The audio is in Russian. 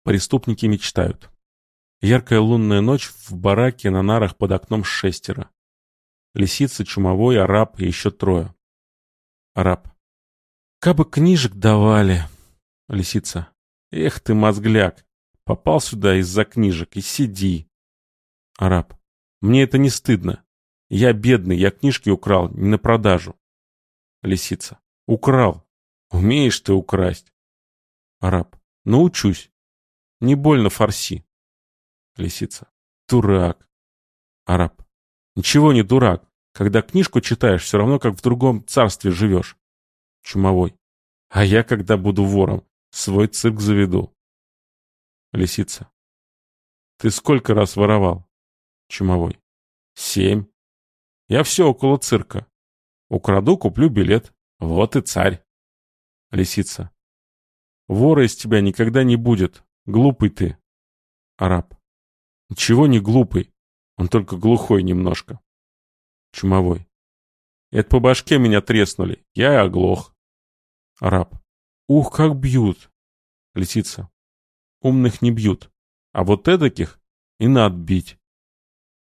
Преступники мечтают. Яркая лунная ночь в бараке на нарах под окном 6. Лисица, Чумовой, Араб и еще 3. Араб. Кабы книжек давали. Лисица. Эх ты, мозгляк. Попал сюда из-за книжек и сиди. Араб. Мне это не стыдно. Я бедный, я книжки украл, не на продажу. Лисица. Украл. Умеешь ты украсть. Араб. Научусь. Не больно фарси. Лисица. Дурак. Араб. Ничего не дурак. Когда книжку читаешь, все равно как в другом царстве живешь. Чумовой. А я, когда буду вором, свой цирк заведу. Лисица. Ты сколько раз воровал? Чумовой. 7. Я все около цирка. Украду, куплю билет. Вот и царь. Лисица. Вора из тебя никогда не будет. Глупый ты. Араб. Ничего не глупый. Он только глухой немножко. Чумовой. Это по башке меня треснули. Я и оглох. Араб. Ух, как бьют. Лисица. Умных не бьют. А вот эдаких и надо бить.